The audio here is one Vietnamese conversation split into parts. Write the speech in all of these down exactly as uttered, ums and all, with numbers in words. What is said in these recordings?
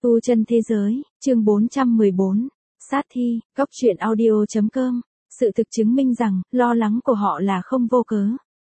Tu chân thế giới, chương bốn trăm mười bốn, sát thi, góc truyện audio.com, sự thực chứng minh rằng, lo lắng của họ là không vô cớ.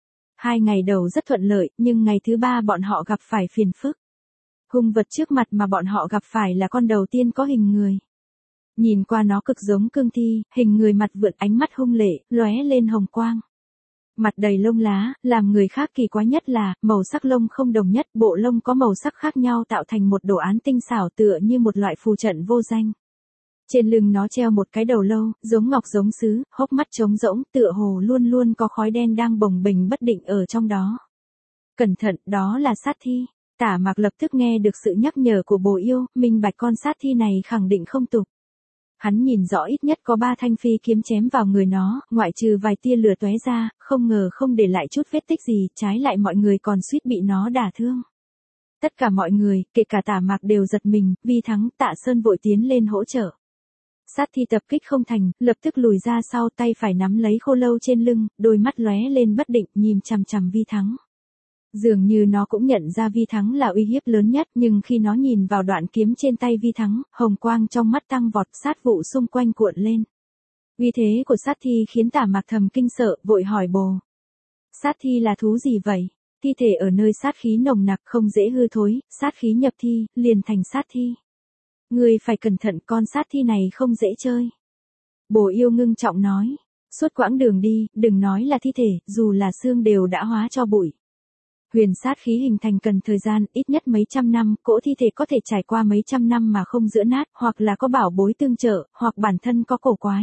Hai ngày đầu rất thuận lợi, nhưng ngày thứ ba bọn họ gặp phải phiền phức. Hung vật trước mặt mà bọn họ gặp phải là con đầu tiên có hình người. Nhìn qua nó cực giống cương thi, hình người mặt vượn, ánh mắt hung lệ, lóe lên hồng quang. Mặt đầy lông lá, làm người khác kỳ quái nhất là, màu sắc lông không đồng nhất, bộ lông có màu sắc khác nhau tạo thành một đồ án tinh xảo tựa như một loại phù trận vô danh. Trên lưng nó treo một cái đầu lâu, giống ngọc giống sứ, hốc mắt trống rỗng, tựa hồ luôn luôn có khói đen đang bồng bềnh bất định ở trong đó. Cẩn thận, đó là sát thi. Tả Mạc lập tức nghe được sự nhắc nhở của bồ yêu, minh bạch con sát thi này khẳng định không tục. Hắn nhìn rõ ít nhất có ba thanh phi kiếm chém vào người nó, ngoại trừ vài tia lửa tóe ra, không ngờ không để lại chút vết tích gì, trái lại mọi người còn suýt bị nó đả thương. Tất cả mọi người, kể cả Tả Mạc đều giật mình, Vi Thắng, Tạ Sơn vội tiến lên hỗ trợ. Sát thi tập kích không thành, lập tức lùi ra sau, tay phải nắm lấy khô lâu trên lưng, đôi mắt lóe lên bất định, nhìn chằm chằm Vi Thắng. Dường như nó cũng nhận ra Vi Thắng là uy hiếp lớn nhất, nhưng khi nó nhìn vào đoạn kiếm trên tay Vi Thắng, hồng quang trong mắt tăng vọt, sát vụ xung quanh cuộn lên. Uy thế của sát thi khiến Tả Mạc thầm kinh sợ, vội hỏi bồ. Sát thi là thú gì vậy? Thi thể ở nơi sát khí nồng nặc không dễ hư thối, sát khí nhập thi, liền thành sát thi. Người phải cẩn thận, con sát thi này không dễ chơi. Bồ yêu ngưng trọng nói, suốt quãng đường đi, đừng nói là thi thể, dù là xương đều đã hóa cho bụi. Huyền sát khí hình thành cần thời gian, ít nhất mấy trăm năm, cỗ thi thể có thể trải qua mấy trăm năm mà không giữa nát, hoặc là có bảo bối tương trợ, hoặc bản thân có cổ quái.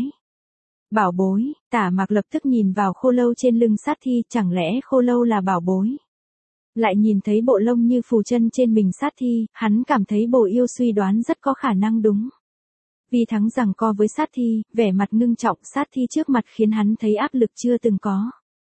Bảo bối, Tả Mạc lập tức nhìn vào khô lâu trên lưng sát thi, chẳng lẽ khô lâu là bảo bối? Lại nhìn thấy bộ lông như phù chân trên mình sát thi, hắn cảm thấy bồ yêu suy đoán rất có khả năng đúng. Vi Thắng giằng co với sát thi, vẻ mặt ngưng trọng, sát thi trước mặt khiến hắn thấy áp lực chưa từng có.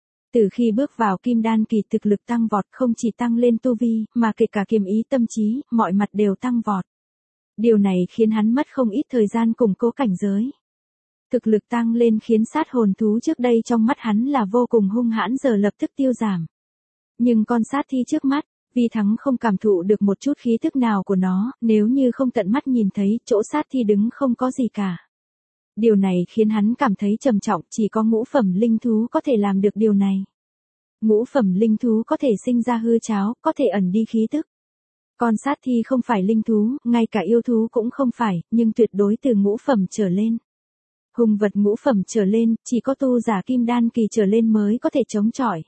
Từ khi bước vào kim đan kỳ, thực lực tăng vọt, không chỉ tăng lên tu vi, mà kể cả kiềm ý tâm trí, mọi mặt đều tăng vọt. Điều này khiến hắn mất không ít thời gian củng cố cảnh giới. Thực lực tăng lên khiến sát hồn thú trước đây trong mắt hắn là vô cùng hung hãn giờ lập tức tiêu giảm. Nhưng con sát thi trước mắt, Vi Thắng không cảm thụ được một chút khí thức nào của nó, nếu như không tận mắt nhìn thấy, chỗ sát thi đứng không có gì cả. Điều này khiến hắn cảm thấy trầm trọng, chỉ có ngũ phẩm linh thú có thể làm được điều này. Ngũ phẩm linh thú có thể sinh ra hư tráo, có thể ẩn đi khí tức. Con sát thi không phải linh thú, ngay cả yêu thú cũng không phải, nhưng tuyệt đối từ ngũ phẩm trở lên. Hung vật ngũ phẩm trở lên, chỉ có tu giả kim đan kỳ trở lên mới có thể chống chọi.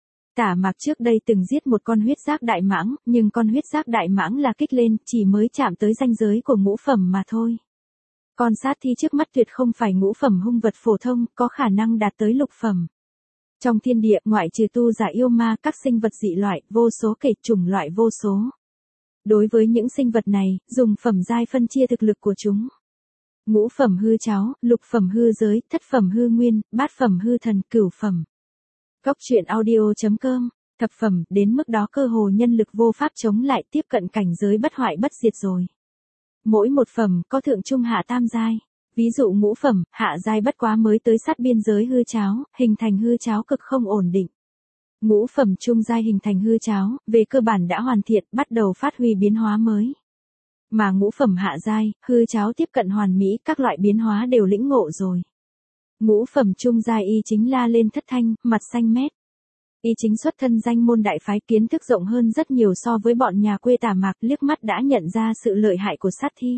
Tả Mạc trước đây từng giết một con huyết giác đại mãng, nhưng con huyết giác đại mãng là kích lên, chỉ mới chạm tới ranh giới của ngũ phẩm mà thôi. Con sát thi trước mắt tuyệt không phải ngũ phẩm hung vật phổ thông, có khả năng đạt tới lục phẩm. Trong thiên địa, ngoại trừ tu giả yêu ma, các sinh vật dị loại, vô số kể chủng loại vô số. Đối với những sinh vật này, dùng phẩm giai phân chia thực lực của chúng. Ngũ phẩm hư cháo, lục phẩm hư giới, thất phẩm hư nguyên, bát phẩm hư thần, cửu phẩm. Góc truyện audio.com, thập phẩm, đến mức đó cơ hồ nhân lực vô pháp chống lại, tiếp cận cảnh giới bất hoại bất diệt rồi. Mỗi một phẩm có thượng trung hạ tam giai. Ví dụ ngũ phẩm, hạ giai bất quá mới tới sát biên giới hư cháo, hình thành hư cháo cực không ổn định. Ngũ phẩm trung giai hình thành hư cháo, về cơ bản đã hoàn thiện, bắt đầu phát huy biến hóa mới. Mà ngũ phẩm hạ giai, hư cháo tiếp cận hoàn mỹ, các loại biến hóa đều lĩnh ngộ rồi. Ngũ phẩm trung giai y chính la lên thất thanh, mặt xanh mét. Y chính xuất thân danh môn đại phái, kiến thức rộng hơn rất nhiều so với bọn nhà quê Tả Mạc, liếc mắt đã nhận ra sự lợi hại của sát thi.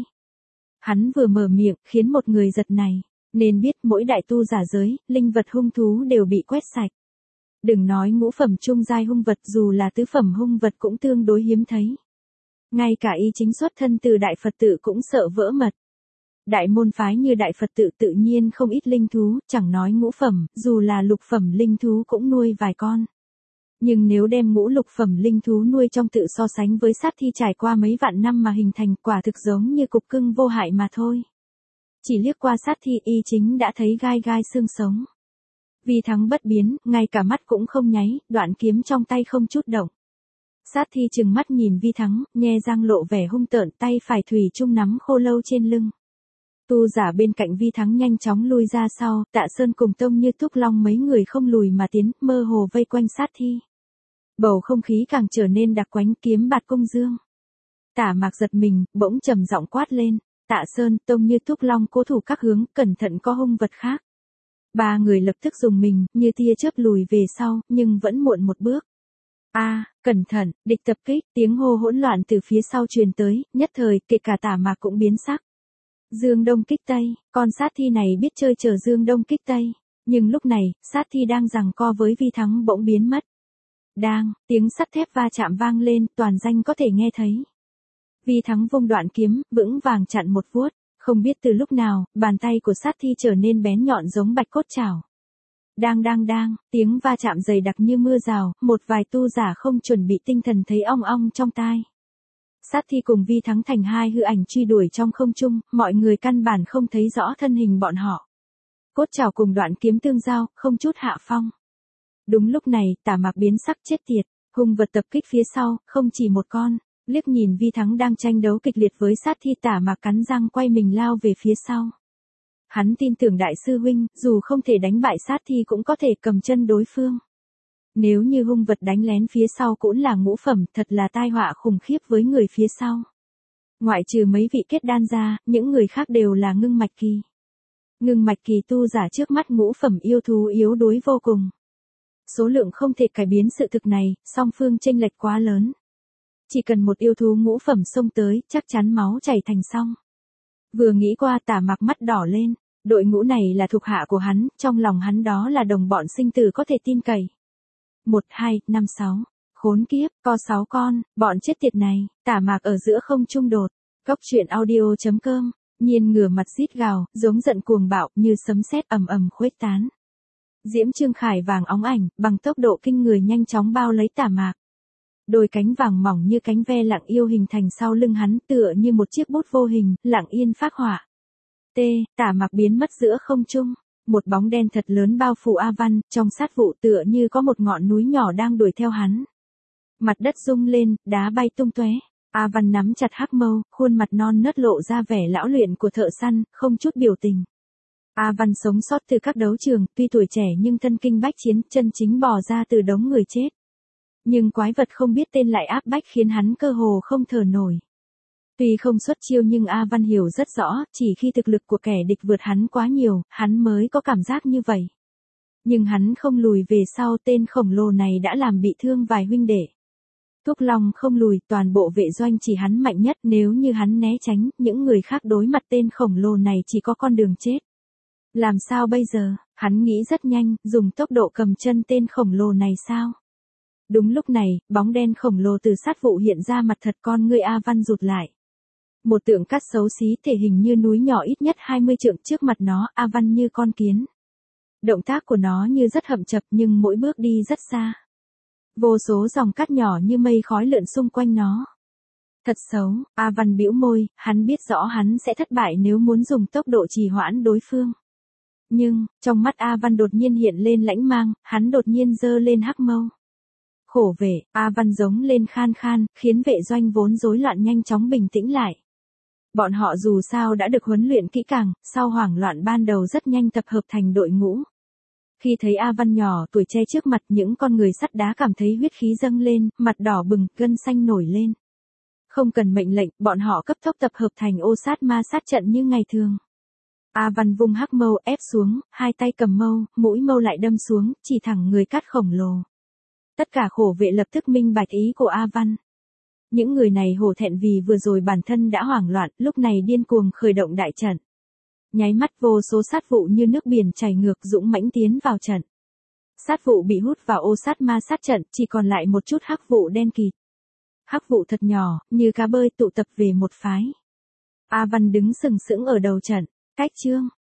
Hắn vừa mở miệng, khiến một người giật này, nên biết mỗi đại tu giả giới, linh vật hung thú đều bị quét sạch. Đừng nói ngũ phẩm trung giai hung vật, dù là tứ phẩm hung vật cũng tương đối hiếm thấy. Ngay cả y chính xuất thân từ đại Phật tự cũng sợ vỡ mật. Đại môn phái như đại Phật tự tự nhiên không ít linh thú, chẳng nói ngũ phẩm, dù là lục phẩm linh thú cũng nuôi vài con. Nhưng nếu đem ngũ lục phẩm linh thú nuôi trong tự so sánh với sát thi trải qua mấy vạn năm mà hình thành, quả thực giống như cục cưng vô hại mà thôi. Chỉ liếc qua sát thi y chính đã thấy gai gai xương sống. Vi Thắng bất biến, ngay cả mắt cũng không nháy, đoạn kiếm trong tay không chút động. Sát thi trừng mắt nhìn Vi Thắng, nhe răng lộ vẻ hung tợn, tay phải thủy chung nắm khô lâu trên lưng. Tu giả bên cạnh Vi Thắng nhanh chóng lui ra sau, Tạ Sơn cùng Tông Như Thúc Long mấy người không lùi mà tiến, mơ hồ vây quanh sát thi. Bầu không khí càng trở nên đặc quánh, kiếm bạt cung dương. Tả Mạc giật mình, bỗng trầm giọng quát lên, Tạ Sơn, Tông Như, Thúc Long cố thủ các hướng, cẩn thận có hung vật khác. Ba người lập tức dùng mình, như tia chớp lùi về sau, nhưng vẫn muộn một bước. A, cẩn thận, địch tập kích, tiếng hô hỗn loạn từ phía sau truyền tới, nhất thời, kể cả Tả Mạc cũng biến sắc. Dương Đông kích Tây, con sát thi này biết chơi chờ Dương Đông kích Tây, nhưng lúc này, sát thi đang giằng co với Vi Thắng bỗng biến mất. Đang, tiếng sắt thép va chạm vang lên, toàn danh có thể nghe thấy. Vi Thắng vung đoạn kiếm, vững vàng chặn một vuốt, không biết từ lúc nào, bàn tay của sát thi trở nên bén nhọn giống bạch cốt chảo. Đang đang đang, tiếng va chạm dày đặc như mưa rào, một vài tu giả không chuẩn bị tinh thần thấy ong ong trong tai. Sát thi cùng Vi Thắng thành hai hư ảnh truy đuổi trong không trung, mọi người căn bản không thấy rõ thân hình bọn họ. Cốt chảo cùng đoạn kiếm tương giao, không chút hạ phong. Đúng lúc này, Tả Mạc biến sắc chết tiệt, hung vật tập kích phía sau, không chỉ một con, liếc nhìn Vi Thắng đang tranh đấu kịch liệt với sát thi, Tả Mạc cắn răng quay mình lao về phía sau. Hắn tin tưởng đại sư huynh, dù không thể đánh bại sát thi cũng có thể cầm chân đối phương. Nếu như hung vật đánh lén phía sau cũng là ngũ phẩm, thật là tai họa khủng khiếp với người phía sau. Ngoại trừ mấy vị kết đan ra, những người khác đều là ngưng mạch kỳ. Ngưng mạch kỳ tu giả trước mắt ngũ phẩm yêu thú yếu đuối vô cùng. Số lượng không thể cải biến sự thực này, song phương chênh lệch quá lớn. Chỉ cần một yêu thú ngũ phẩm xông tới, chắc chắn máu chảy thành sông. Vừa nghĩ qua, Tả Mạc mắt đỏ lên, đội ngũ này là thuộc hạ của hắn, trong lòng hắn đó là đồng bọn sinh tử có thể tin cậy. Một, hai, năm, sáu, khốn kiếp, có sáu con, bọn chết tiệt này, Tả Mạc ở giữa không trung đột, góc truyện audio chấm com, Nhiên ngửa mặt rít gào, giống giận cuồng bạo, như sấm sét ầm ầm khuếch tán. Diễm Trương Khải vàng óng ảnh, bằng tốc độ kinh người nhanh chóng bao lấy Tả Mạc. Đôi cánh vàng mỏng như cánh ve lặng yêu hình thành sau lưng hắn, tựa như một chiếc bút vô hình, lặng yên phác họa. T, Tả Mạc biến mất giữa không trung, một bóng đen thật lớn bao phủ A Văn, trong sát vụ tựa như có một ngọn núi nhỏ đang đuổi theo hắn. Mặt đất rung lên, đá bay tung tóe. A Văn nắm chặt hắc mâu, khuôn mặt non nớt lộ ra vẻ lão luyện của thợ săn, không chút biểu tình. A Văn sống sót từ các đấu trường, tuy tuổi trẻ nhưng thân kinh bách chiến, chân chính bò ra từ đống người chết. Nhưng quái vật không biết tên lại áp bách khiến hắn cơ hồ không thở nổi. Tuy không xuất chiêu nhưng A Văn hiểu rất rõ, chỉ khi thực lực của kẻ địch vượt hắn quá nhiều, hắn mới có cảm giác như vậy. Nhưng hắn không lùi về sau, tên khổng lồ này đã làm bị thương vài huynh đệ. Thúc Long không lùi, toàn bộ vệ doanh chỉ hắn mạnh nhất, nếu như hắn né tránh, những người khác đối mặt tên khổng lồ này chỉ có con đường chết. Làm sao bây giờ, hắn nghĩ rất nhanh, dùng tốc độ cầm chân tên khổng lồ này sao? Đúng lúc này, bóng đen khổng lồ từ sát vụ hiện ra, mặt thật con ngươi A Văn rụt lại. Một tượng cát xấu xí thể hình như núi nhỏ ít nhất hai mươi trượng trước mặt nó, A Văn như con kiến. Động tác của nó như rất hậm chập nhưng mỗi bước đi rất xa. Vô số dòng cát nhỏ như mây khói lượn xung quanh nó. Thật xấu, A Văn bĩu môi, hắn biết rõ hắn sẽ thất bại nếu muốn dùng tốc độ trì hoãn đối phương. Nhưng, trong mắt A Văn đột nhiên hiện lên lãnh mang, hắn đột nhiên giơ lên hắc mâu. Khổ vệ, A Văn giống lên khan khan, khiến vệ doanh vốn rối loạn nhanh chóng bình tĩnh lại. Bọn họ dù sao đã được huấn luyện kỹ càng, sau hoảng loạn ban đầu rất nhanh tập hợp thành đội ngũ. Khi thấy A Văn nhỏ tuổi che trước mặt, những con người sắt đá cảm thấy huyết khí dâng lên, mặt đỏ bừng, gân xanh nổi lên. Không cần mệnh lệnh, bọn họ cấp tốc tập hợp thành ô sát ma sát trận như ngày thường. A Văn vung hắc mâu ép xuống, hai tay cầm mâu, mũi mâu lại đâm xuống, chỉ thẳng người cát khổng lồ. Tất cả khổ vệ lập tức minh bạch ý của A Văn. Những người này hổ thẹn vì vừa rồi bản thân đã hoảng loạn, lúc này điên cuồng khởi động đại trận. Nháy mắt vô số sát vụ như nước biển chảy ngược dũng mãnh tiến vào trận. Sát vụ bị hút vào ô sát ma sát trận, chỉ còn lại một chút hắc vụ đen kịt. Hắc vụ thật nhỏ, như cá bơi tụ tập về một phái. A Văn đứng sừng sững ở đầu trận, cách chương.